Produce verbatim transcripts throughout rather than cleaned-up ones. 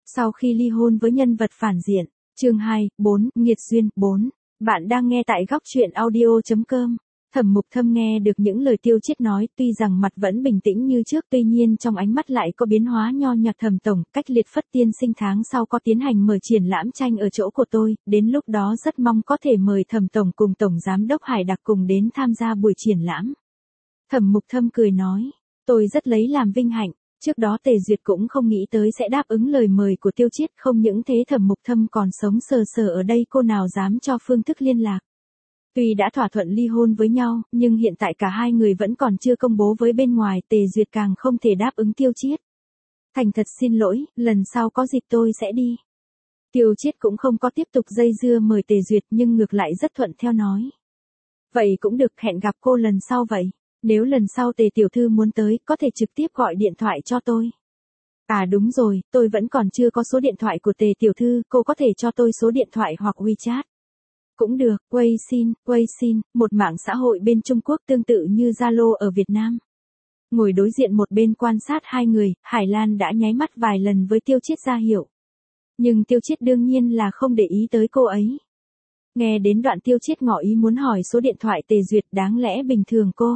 Sau khi ly hôn với nhân vật phản diện, chương hai, bốn, nghiệt duyên, bốn. Bạn đang nghe tại góc truyện audio chấm com. Thẩm Mục Thâm nghe được những lời Tiêu Chiết nói, tuy rằng mặt vẫn bình tĩnh như trước, tuy nhiên trong ánh mắt lại có biến hóa nho nhặt. Thẩm tổng, cách Liệt Phất tiên sinh tháng sau có tiến hành mở triển lãm tranh ở chỗ của tôi, đến lúc đó rất mong có thể mời Thẩm tổng cùng Tổng Giám đốc Hải Đặc cùng đến tham gia buổi triển lãm. Thẩm Mục Thâm cười nói, tôi rất lấy làm vinh hạnh. Trước đó Tề Duyệt cũng không nghĩ tới sẽ đáp ứng lời mời của Tiêu Chiết, không những thế Thẩm Mục Thâm còn sống sờ sờ ở đây, cô nào dám cho phương thức liên lạc. Tuy đã thỏa thuận ly hôn với nhau, nhưng hiện tại cả hai người vẫn còn chưa công bố với bên ngoài, Tề Duyệt càng không thể đáp ứng Tiêu Chiết. Thành thật xin lỗi, lần sau có dịp tôi sẽ đi. Tiêu Chiết cũng không có tiếp tục dây dưa mời Tề Duyệt, nhưng ngược lại rất thuận theo nói. Vậy cũng được, hẹn gặp cô lần sau vậy. Nếu lần sau Tề tiểu thư muốn tới, có thể trực tiếp gọi điện thoại cho tôi. À đúng rồi, tôi vẫn còn chưa có số điện thoại của Tề tiểu thư, cô có thể cho tôi số điện thoại hoặc WeChat. Cũng được, Weixin, Weixin, một mạng xã hội bên Trung Quốc tương tự như Zalo ở Việt Nam. Ngồi đối diện một bên quan sát hai người, Hải Lan đã nháy mắt vài lần với Tiêu Chiết ra hiệu. Nhưng Tiêu Chiết đương nhiên là không để ý tới cô ấy. Nghe đến đoạn Tiêu Chiết ngỏ ý muốn hỏi số điện thoại Tề Duyệt, đáng lẽ bình thường cô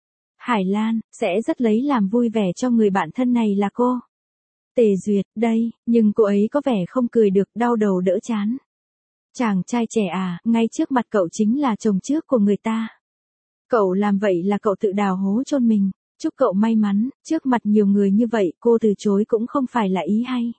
Hải Lan sẽ rất lấy làm vui vẻ cho người bạn thân này là cô Tề Duyệt đây, nhưng cô ấy có vẻ không cười được, đau đầu đỡ chán. Chàng trai trẻ à, ngay trước mặt cậu chính là chồng trước của người ta. Cậu làm vậy là cậu tự đào hố chôn mình, chúc cậu may mắn, trước mặt nhiều người như vậy cô từ chối cũng không phải là ý hay.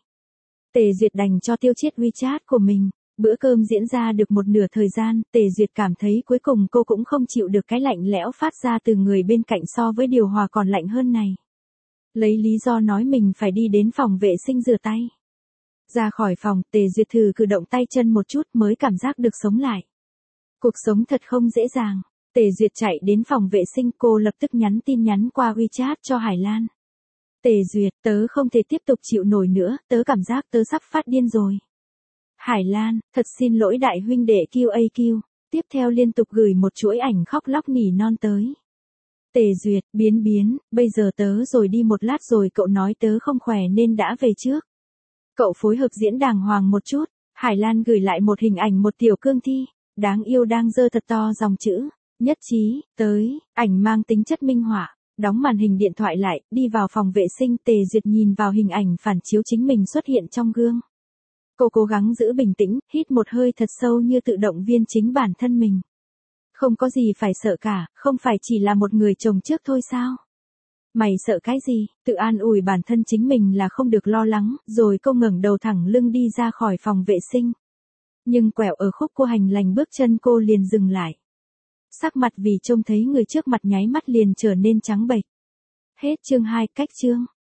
Tề Duyệt đành cho Tiêu Chiết WeChat của mình. Bữa cơm diễn ra được một nửa thời gian, Tề Duyệt cảm thấy cuối cùng cô cũng không chịu được cái lạnh lẽo phát ra từ người bên cạnh, so với điều hòa còn lạnh hơn này. Lấy lý do nói mình phải đi đến phòng vệ sinh rửa tay. Ra khỏi phòng, Tề Duyệt thử cử động tay chân một chút mới cảm giác được sống lại. Cuộc sống thật không dễ dàng. Tề Duyệt chạy đến phòng vệ sinh, cô lập tức nhắn tin nhắn qua WeChat cho Hải Lan. Tề Duyệt, tớ không thể tiếp tục chịu nổi nữa, tớ cảm giác tớ sắp phát điên rồi. Hải Lan, thật xin lỗi đại huynh đệ quy a quy. Tiếp theo liên tục gửi một chuỗi ảnh khóc lóc nỉ non tới. Tề Duyệt, biến biến, bây giờ tớ rồi đi một lát rồi, cậu nói tớ không khỏe nên đã về trước. Cậu phối hợp diễn đàng hoàng một chút. Hải Lan gửi lại một hình ảnh một tiểu cương thi, đáng yêu đang giơ thật to dòng chữ, nhất trí, tới, ảnh mang tính chất minh họa. Đóng màn hình điện thoại lại, đi vào phòng vệ sinh, Tề Duyệt nhìn vào hình ảnh phản chiếu chính mình xuất hiện trong gương. Cô cố gắng giữ bình tĩnh, hít một hơi thật sâu như tự động viên chính bản thân mình. Không có gì phải sợ cả, không phải chỉ là một người chồng trước thôi sao? Mày sợ cái gì? Tự an ủi bản thân chính mình là không được lo lắng, rồi cô ngẩng đầu thẳng lưng đi ra khỏi phòng vệ sinh. Nhưng quẹo ở khúc cô hành lành bước chân cô liền dừng lại. Sắc mặt vì trông thấy người trước mặt nháy mắt liền trở nên trắng bệch. Hết chương hai, cách chương.